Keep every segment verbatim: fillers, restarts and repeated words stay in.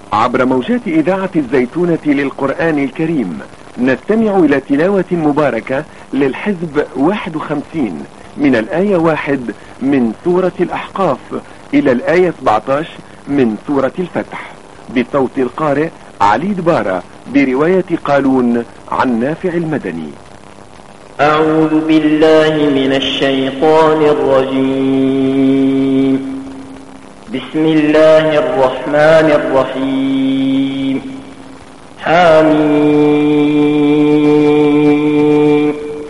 عبر موجات إذاعة الزيتونة للقرآن الكريم نستمع إلى تلاوة مباركة للحزب واحد وخمسين من الآية واحد من سورة الأحقاف إلى الآية سبعة عشر من سورة الفتح بصوت القارئ علي دبارة برواية قالون عن نافع المدني. أعوذ بالله من الشيطان الرجيم. بسم الله الرحمن الرحيم. حميم.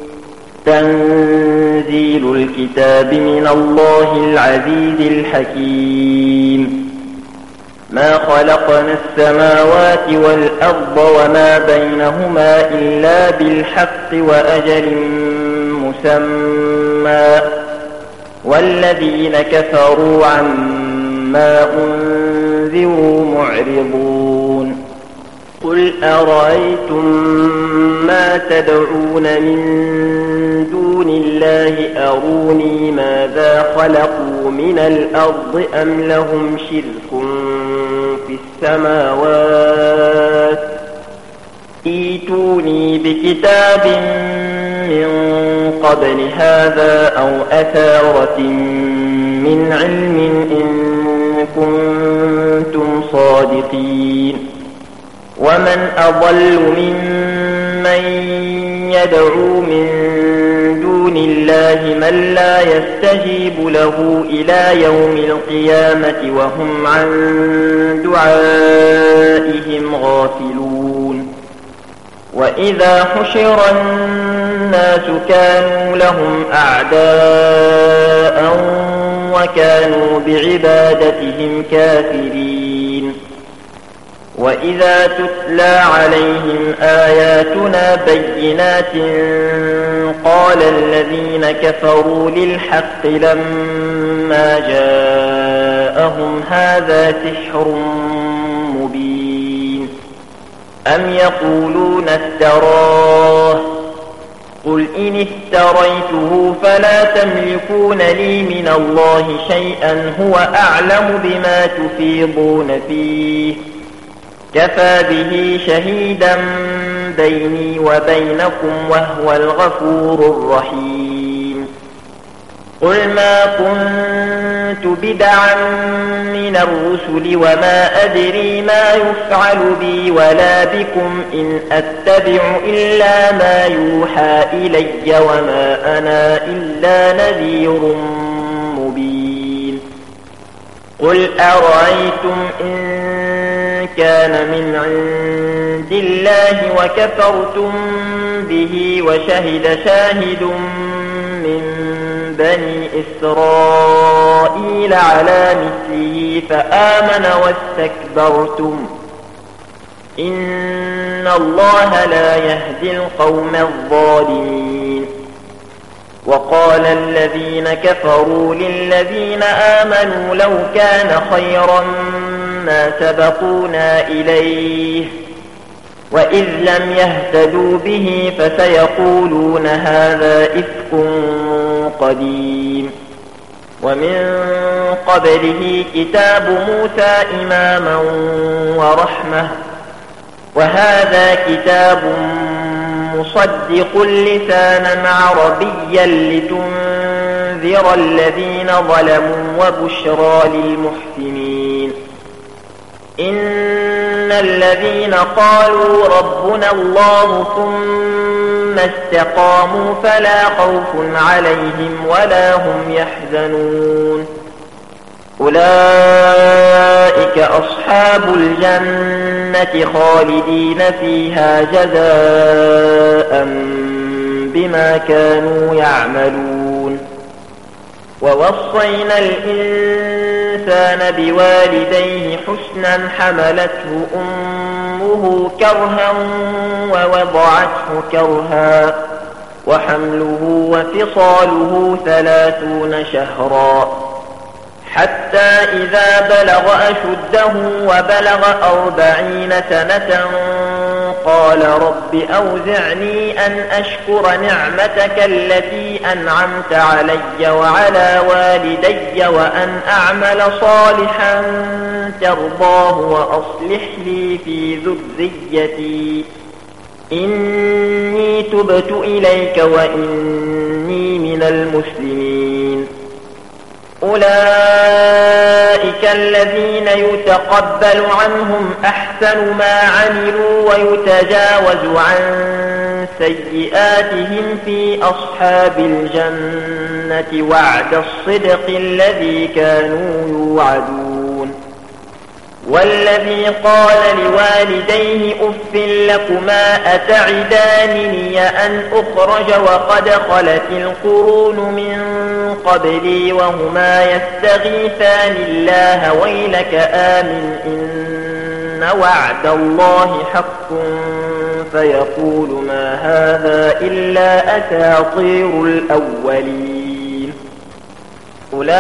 تنزيل الكتاب من الله العزيز الحكيم. ما خلقنا السماوات والأرض وما بينهما إلا بالحق وأجل مسمى والذين كفروا عما أنذروا معرضون. قل أرأيتم ما تدعون من دون الله أروني ماذا خلقوا من الأرض أم لهم شرك في السماوات ائتوني بكتاب من قبل هذا أو أثارة من علم إن كنتم صادقين. ومن أضل ممن يدعو من دون الله من لا يستجيب له إلى يوم القيامة وهم عن دعائهم غافلون. وإذا حشر الناس كانوا لهم أعداء وكانوا بعبادتهم كافرين. وإذا تتلى عليهم آياتنا بينات قال الذين كفروا للحق لما جاءهم هذا سحر مبين. أم يقولون افتراه قل إن افتريته فلا تملكون لي من الله شيئا هو أعلم بما تفيضون فيه كفى به شهيدا بيني وبينكم وهو الغفور الرحيم. قل ما كنت بدعا من الرسل وما أدري ما يفعل بي ولا بكم إن أتبع إلا ما يوحى إلي وما أنا إلا نذير مبين. قل أرأيتم إن كان من عند الله وكفرتم به وشهد شاهد من بني إسرائيل على مثله فآمن واستكبرتم إن الله لا يهدي القوم الظالمين. وقال الذين كفروا للذين آمنوا لو كان خيرا ما سبقونا إليه وإذ لم يهتدوا به فسيقولون هذا إفك قديم. ومن قبله كتاب موسى إماما ورحمة وهذا كتاب مصدق لسانا عربيا لتنذر الذين ظلموا وبشرى للمحسنين. إن الذين قالوا ربنا الله ثم استقاموا فلا خوف عليهم ولا هم يحزنون. أولئك أصحاب الجنة خالدين فيها جزاء بما كانوا يعملون. ووصينا الإنسان بوالديه حسنا حملته أمه كرها ووضعته كرها وحمله وفصاله ثلاثون شهرا حتى إذا بلغ أشده وبلغ أربعين سنة قال رب أوزعني أن أشكر نعمتك التي أنعمت علي وعلى والدي وأن أعمل صالحا ترضاه وأصلح لي في ذريتي إني تبت إليك وإني من المسلمين. أولئك الذين يتقبل عنهم أحسن ما عملوا ويتجاوز عن سيئاتهم في أصحاب الجنة وعد الصدق الذي كانوا يوعدون. والذي قال لوالديه أف لكما أتعدانني أن أخرج وقد خلت القرون من قبلي وهما يستغيثان الله ويلك آمن إن وعد الله حق فيقول ما هذا إلا أساطير الأولين. أولئك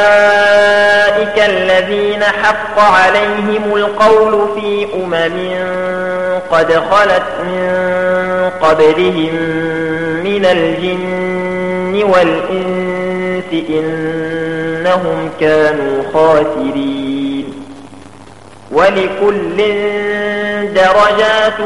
الذين حق عليهم القول في أمم قد خلت من قبلهم من الجن والإنس إنهم كانوا خاسرين. ولكل درجات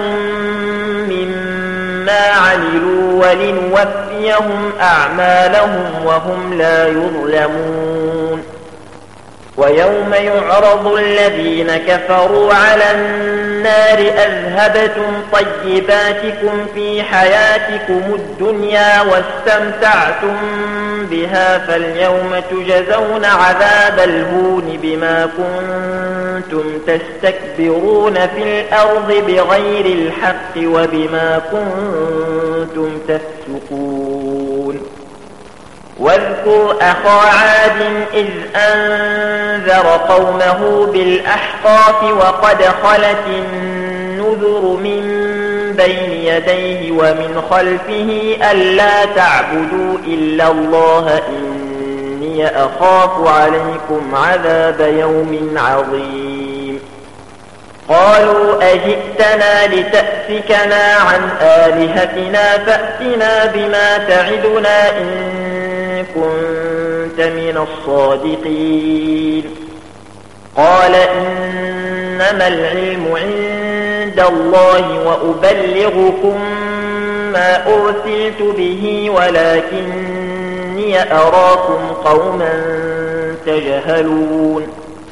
مما عملوا ولنوفيهم أعمالهم وهم لا يظلمون. ويوم يعرض الذين كفروا على النار أذهبتم طيباتكم في حياتكم الدنيا واستمتعتم بها فاليوم تجزون عذاب الهون بما كنتم تستكبرون في الأرض بغير الحق وبما كنتم تفسقون. واذكر أخا عاد إذ أنذر قومه بالأحقاف وقد خلت النذر من بين يديه ومن خلفه ألا تعبدوا إلا الله إني أخاف عليكم عذاب يوم عظيم. قالوا أجئتنا لتأفكنا عن آلهتنا فأتنا بما تعدنا إن كنت من الصادقين. قال إنما العلم عند الله وأبلغكم ما أرسلت به ولكني أراكم قوما تجهلون.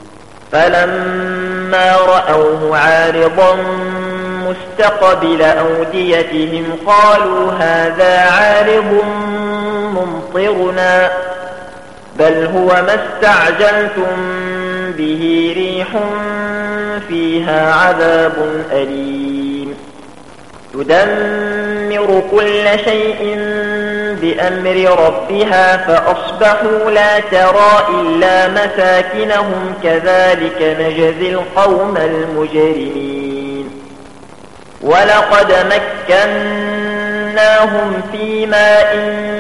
فلما رأوه عارضا مستقبل أوديتهم قالوا هذا عارض ممطرنا بل هو ما استعجلتم به ريح فيها عذاب أليم تدمر كل شيء بأمر ربها فأصبحوا لا ترى إلا مساكنهم كذلك نجزي القوم المجرمين. ولقد مكناهم في ماء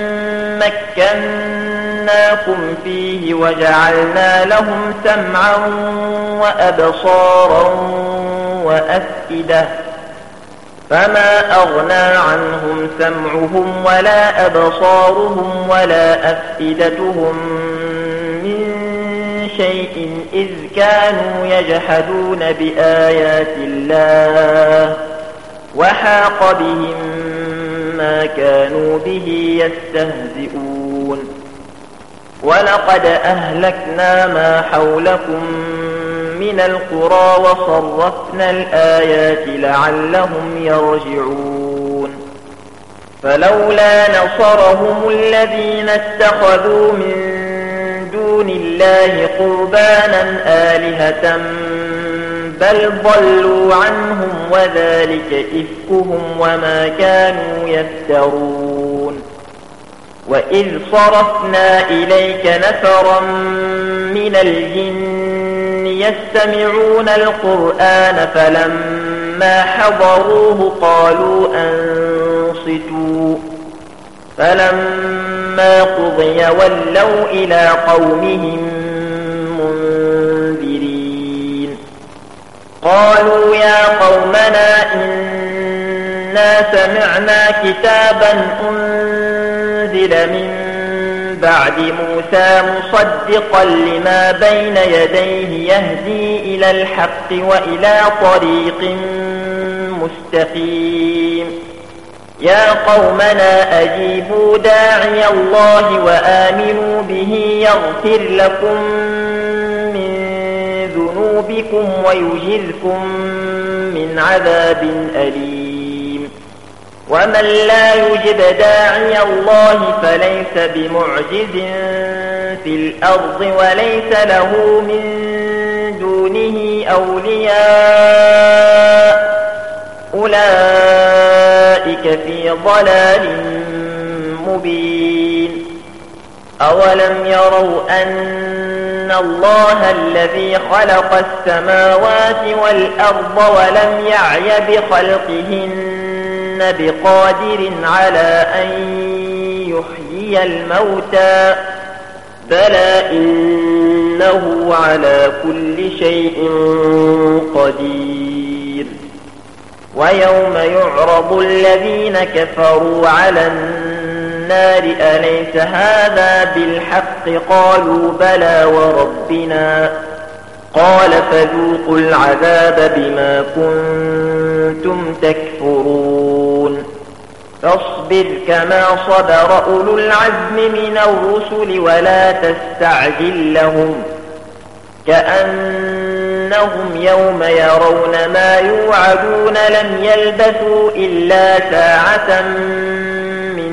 مكناكم فيه وجعلنا لهم سمعا وأبصارا وأفئدة فما أغنى عنهم سمعهم ولا أبصارهم ولا أفئدتهم من شيء إذ كانوا يجحدون بآيات الله وحاق بهم ما كانوا به يستهزئون. ولقد أهلكنا ما حولكم من القرى وصرفنا الآيات لعلهم يرجعون. فلولا نصرهم الذين اتخذوا من دون الله قربانا آلهة بل ضلوا عنهم وذلك إفكهم وما كانوا يفترون. وإذ صرفنا إليك نفرا من الجن يستمعون القرآن فلما حضروه قالوا أنصتوا فلما قضي ولوا إلى قومهم قالوا يا قومنا إنا سمعنا كتابا أنزل من بعد موسى مصدقا لما بين يديه يهدي إلى الحق وإلى طريق مستقيم يا قومنا أجيبوا داعي الله وآمنوا به يغفر لكم من ذنوبكم ويجركم من عذاب أليم ومن لا يجب داعي الله فليس بمعجز في الأرض وليس له من دونه أولياء أولئك في ضلال مبين أولم يروا أن الله الذي خلق السماوات والأرض ولم يعي بخلقهن بقادر على أن يحيي الموتى بلى إنه على كل شيء قدير ويوم يعرض الذين كفروا على النار أليس هذا بالحق قالوا بلى وربنا قال فذوقوا العذاب بما كنتم تكفرون فاصبر كما صبر أولو العزم من الرسل ولا تستعجل لهم كأنهم يوم يرون ما يوعدون لم يلبثوا إلا ساعة من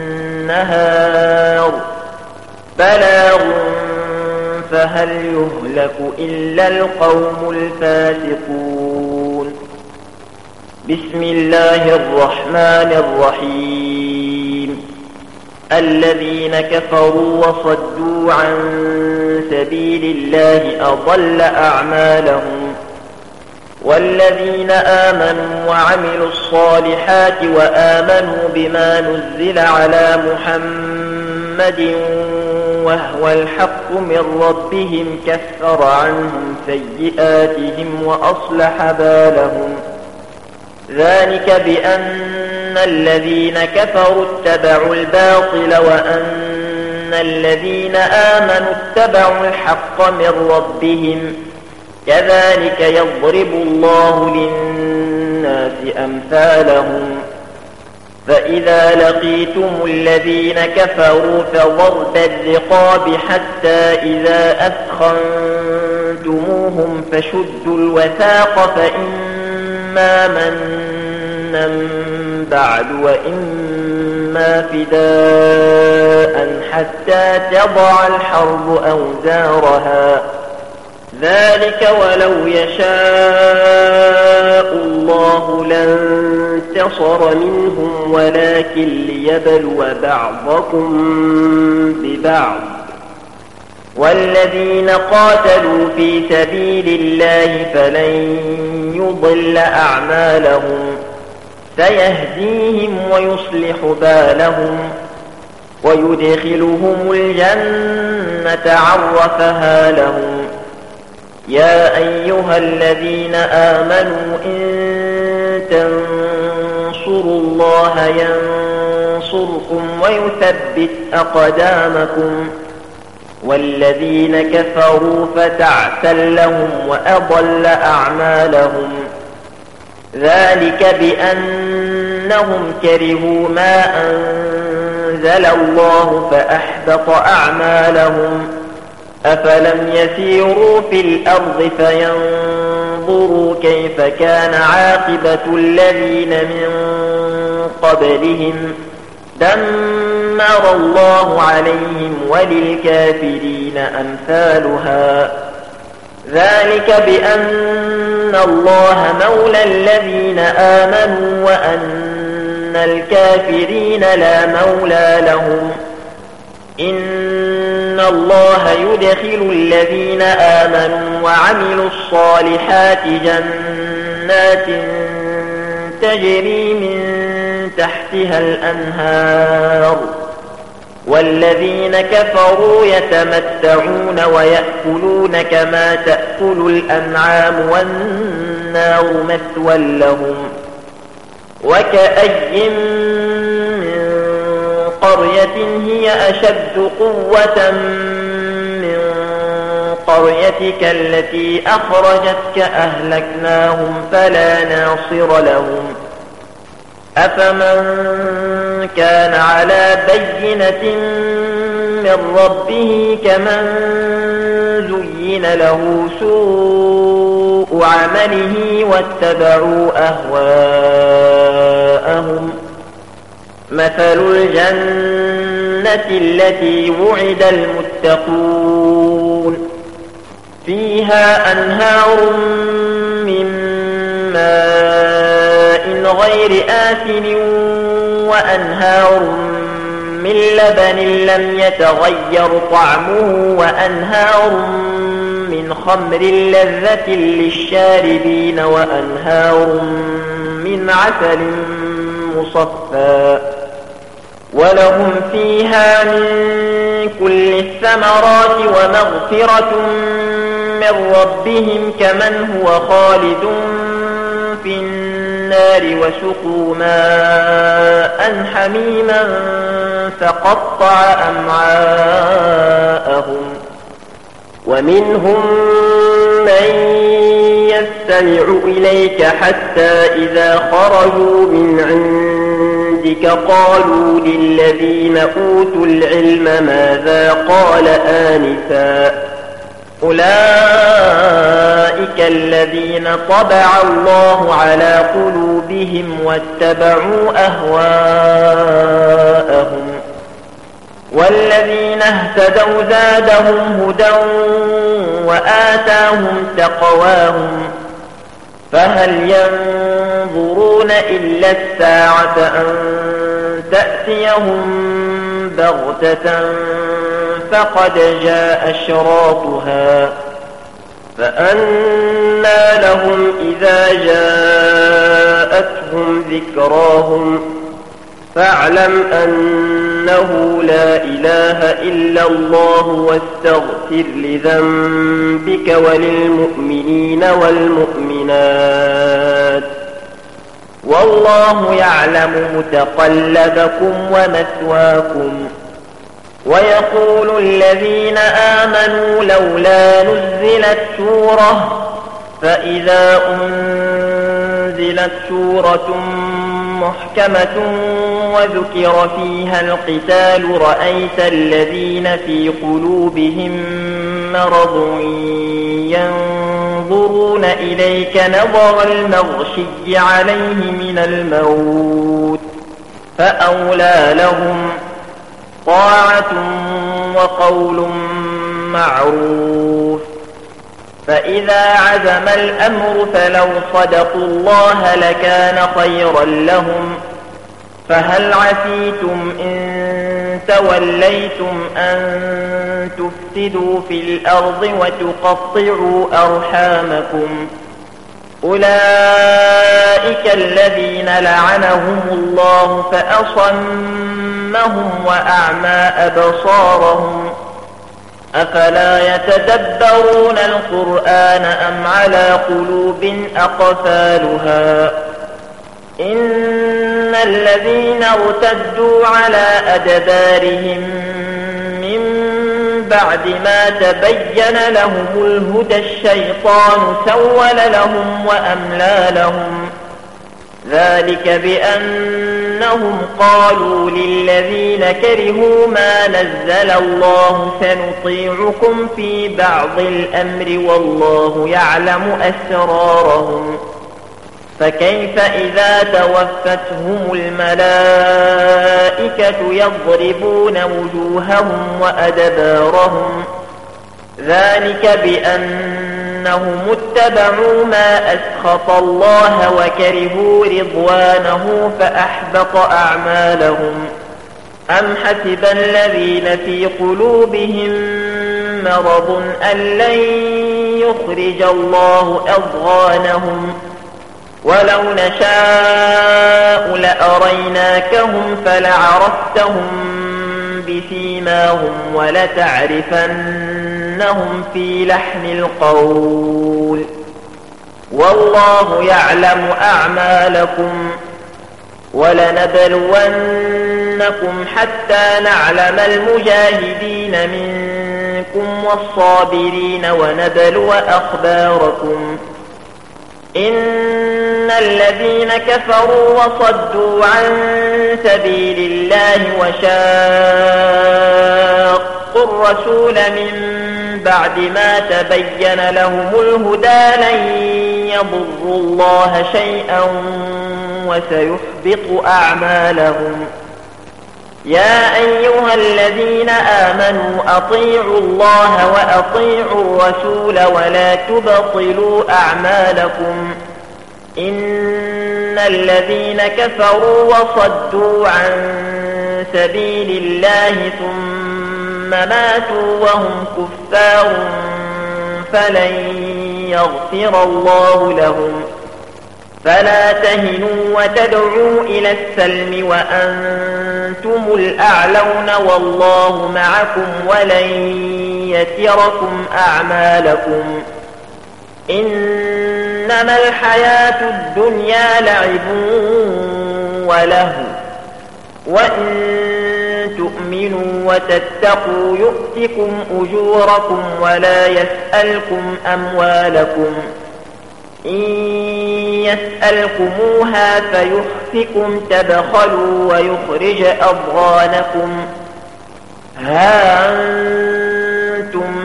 نهار بلاغ فهل يهلك إلا القوم الفاسقون بسم الله الرحمن الرحيم الذين كفروا وصدوا عن سبيل الله أضل أعمالهم والذين آمنوا وعملوا الصالحات وآمنوا بما نزل على محمد وهو الحق من ربهم كفر عنهم سيئاتهم وأصلح بالهم ذلك بأن الذين كفروا اتبعوا الباطل وأن الذين آمنوا اتبعوا الحق من ربهم كذلك يضرب الله للناس أمثالهم فإذا لقيتم الذين كفروا فضرب الرقاب حتى إذا أثخنتموهم فشدوا الوثاق فإما منا بعد وإما فداء حتى تضع الحرب أوزارها ذلك ولو يشاء الله لانتصر منهم ولكن ليبلو بعضكم ببعض والذين قاتلوا في سبيل الله فلن يضل أعمالهم سيهديهم ويصلح بالهم ويدخلهم الجنة عرفها لهم يا أيها الذين آمنوا إن تنصروا الله ينصركم ويثبت أقدامكم والذين كفروا فتعسا لهم وأضل أعمالهم ذلك بأنهم كرهوا ما أنزل الله فأحبط أعمالهم أفلم يسيروا في الأرض فينظروا كيف كان عاقبة الذين من قبلهم دمر الله عليهم وللكافرين أمثالها ذلك بأن الله مولى الذين آمنوا وأن الكافرين لا مولى لهم إن الله يدخل الذين آمنوا وعملوا الصالحات جنات تجري من تحتها الأنهار والذين كفروا يتمتعون ويأكلون كما تأكل الأنعام والنار فالنار مثوى لهم. وكأي من قرية هي أشد قوة من قريتك التي أخرجتك أهلكناهم فلا ناصر لهم. أفمن كان على بينة من ربه كمن زين له سوء عمله واتبعوا أهواءهم. مثل الجنة التي وعد المتقون فيها أنهار من ماء غير آسن وأنهار من لبن لم يتغير طعمه وأنهار من خمر لذة للشاربين وأنهار من عسل مصفى ولهم فيها من كل الثمرات ومغفرة من ربهم كمن هو خالد في النار وسقوا ماء حميما فقطع أمعاءهم. ومنهم من يستمع إليك حتى إذا خرجوا من عندك قالوا للذين أوتوا العلم ماذا قال آنفا أولئك الذين طبع الله على قلوبهم واتبعوا أهواءهم. والذين اهتدوا زادهم هدى وآتاهم تقواهم فهل ينظرون إلا الساعة أن تأتيهم بغتة فقد جاء أشراطها فأنى لهم إذا جاءتهم ذكراهم فاعلم أنه لا إله إلا الله واستغفر لذنبك وللمؤمنين والمؤمنات والله يعلم متقلبكم ومثواكم. ويقول الذين آمنوا لولا نزلت سورة فإذا أنزلت سورة محكمة وذكر فيها القتال رأيت الذين في قلوبهم مرض ينظرون إليك نظر المغشي عليه من الموت فأولى لهم طاعة وقول معروف. فإذا عزم الأمر فلو صدقوا الله لكان خيرا لهم. فهل عسيتم إن توليتم أن تفسدوا في الأرض وتقطعوا أرحامكم أولئك الذين لعنهم الله فأصمهم وأعمى أبصارهم أفلا يتدبرون القرآن أم على قلوب أقفالها إن الذين ارتدوا على أدبارهم من بعد ما تبين لهم الهدى الشيطان سول لهم وأملى لهم ذلك بأنهم قالوا للذين كرهوا ما نزل الله سنطيعكم في بعض الأمر والله يعلم أسرارهم فكيف إذا توفتهم الملائكة يضربون وجوههم وأدبارهم ذلك بأنهم اتبعوا ما أسخط الله وكرهوا رضوانه فأحبط أعمالهم أم حسب الذين في قلوبهم مرض أن لن يخرج الله أضغانهم ولو نشاء لأريناكهم فلعرفتهم بسيماهم ولتعرفنهم في لحن القول والله يعلم أعمالكم ولنبلونكم حتى نعلم المجاهدين منكم والصابرين ونبلو أخباركم إن الذين كفروا وصدوا عن سبيل الله وشاقوا الرسول من بعد ما تبين لهم الهدى لن يضروا الله شيئا وسيحبط أعمالهم. يا أيها الذين آمنوا أطيعوا الله وأطيعوا الرسول ولا تبطلوا أعمالكم إن الذين كفروا وصدوا عن سبيل الله ثم ماتوا وهم كفار فلن يغفر الله لهم. فلا تهنوا وتدعوا إلى السلم وأنتم الأعلون والله معكم ولن يتركم أعمالكم. إنما الحياة الدنيا لعب ولهو وإن تؤمنوا وتتقوا يؤتكم أجوركم ولا يسألكم أموالكم إن يسألكموها فيحفكم تبخلوا ويخرج أضغانكم. ها أنتم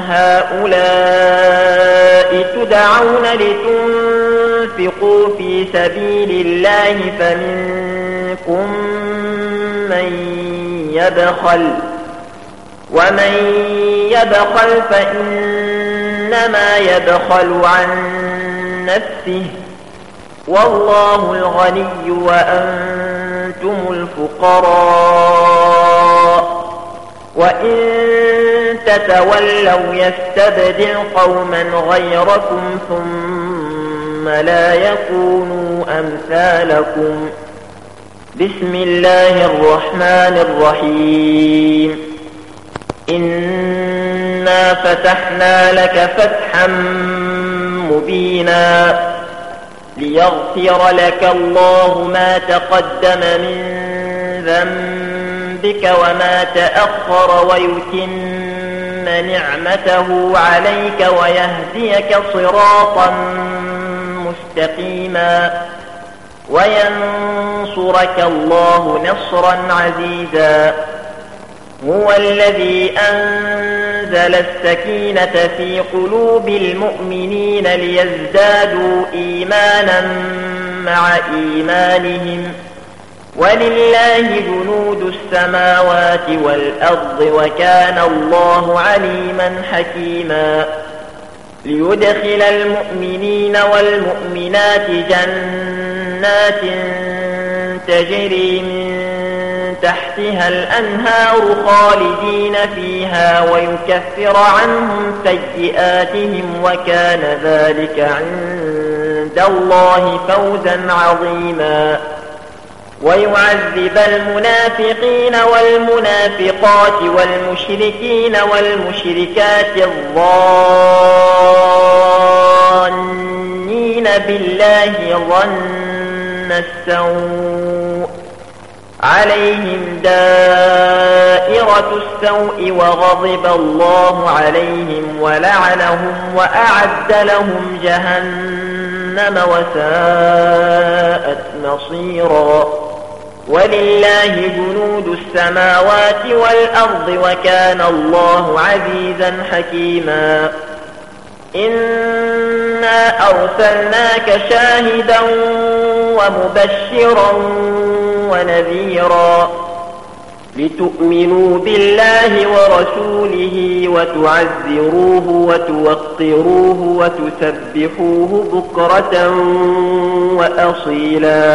هؤلاء تدعون لتنفقوا في سبيل الله فمنكم من يبخل ومن يبخل فإنما يبخل عن نفسه والله الغني وأنتم الفقراء وإن تتولوا يستبدل قوما غيركم ثم لا يكونوا أمثالكم. بسم الله الرحمن الرحيم. إنا فتحنا لك فتحا مبينا ليغفر لك الله ما تقدم من ذنبك وما تأخر ويتم نعمته عليك ويهديك صراطا مستقيما وينصرك الله نصرا عزيزا. هو الذي أنزل السكينة في قلوب المؤمنين ليزدادوا إيمانا مع إيمانهم ولله جنود السماوات والأرض وكان الله عليما حكيما. ليدخل المؤمنين والمؤمنات جنات تجري من تحتها الأنهار خالدين فيها ويكفر عنهم سيئاتهم وكان ذلك عند الله فوزا عظيما. ويعذب المنافقين والمنافقات والمشركين والمشركات الظانين بالله ظن السوء عليهم دائرة السوء وغضب الله عليهم ولعنهم وأعد لهم جهنم وساءت مصيرا. ولله جنود السماوات والأرض وكان الله عزيزا حكيما. إنا أرسلناك شاهدا ومبشرا ونذيرا لتؤمنوا بالله ورسوله وتعزروه وتوقروه وتسبحوه بكرة وأصيلا.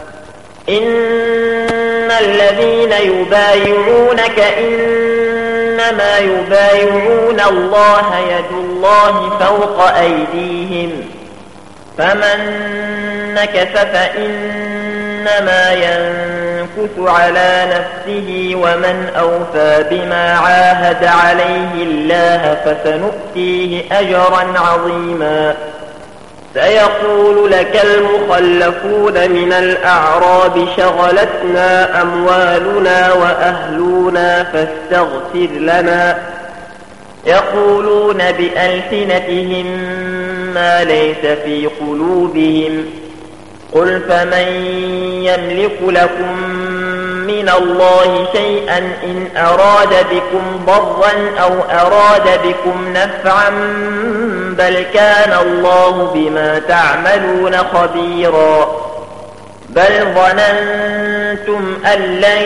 إن الذين يبايعونك إنما يبايعون الله يد الله فوق أيديهم فمن نكث فإنما ينكث على نفسه ومن أوفى بما عاهد عليه الله فسنؤتيه أجرا عظيما. سيقول لك المخلفون من الأعراب شغلتنا أموالنا وأهلنا فاستغفر لنا يقولون بألسنتهم ما ليس في قلوبهم قل فمن يملك لكم من الله شيئا إن أراد بكم ضرا أو أراد بكم نفعا بل كان الله بما تعملون خبيرا بل ظننتم أن لن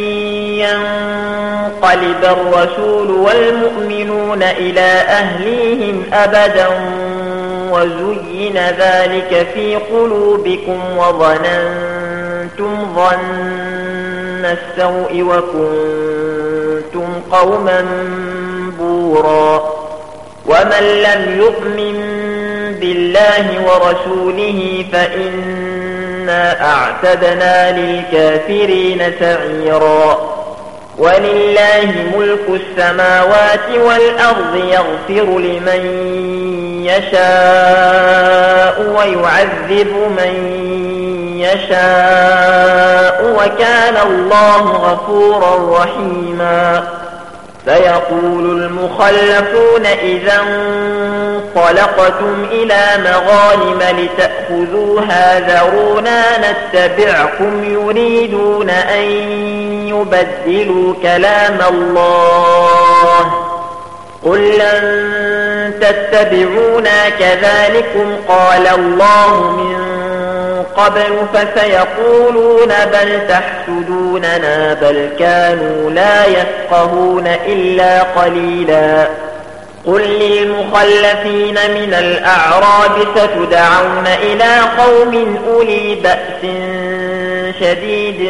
ينقلب الرسول والمؤمنون إلى أهليهم أبدا وزين ذلك في قلوبكم وظننتم ظن السوء وكنتم قوما بورا ومن لم يؤمن بالله ورسوله فإنا أعتدنا للكافرين سعيرا ولله ملك السماوات والأرض يغفر لمن يشاء ويعذب من يشاء وكان الله غفورا رحيما سيقول المخلفون إذا انطلقتم إلى مغانم لتأخذوها ذرونا نتبعكم يريدون أن يبدلوا كلام الله قل لن تتبعونا كذلكم قال الله من قبل فسيقولون بل تحسدوننا بل كانوا لا يفقهون إلا قليلا قل للمخلفين من الأعراب ستدعون إلى قوم أولي بأس شديد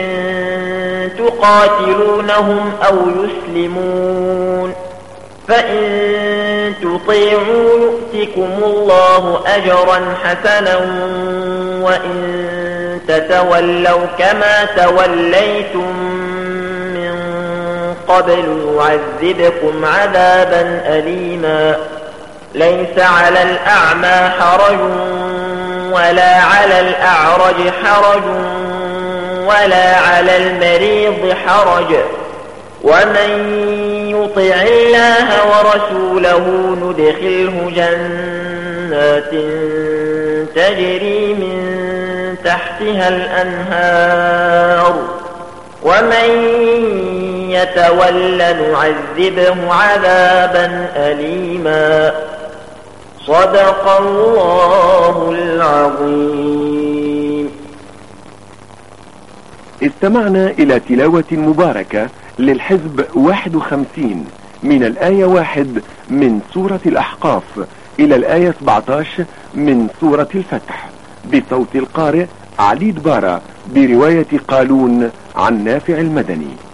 تقاتلونهم أو يسلمون فإن تطيعوا يؤتكم الله أجرا حسنا وإن تتولوا كما توليتم من قبل يعذبكم عذابا أليما ليس على الأعمى حرج ولا على الأعرج حرج ولا على المريض حرج ومن يطع الله ورسوله ندخله جنات تجري من تحتها الأنهار ومن يتول نعذبه عذابا أليما صدق الله العظيم. استمعنا إلى تلاوة مباركة للحزب واحد وخمسين من الآية واحد من سورة الأحقاف إلى الآية سبعة عشر من سورة الفتح بصوت القارئ علي دبارة برواية قالون عن نافع المدني.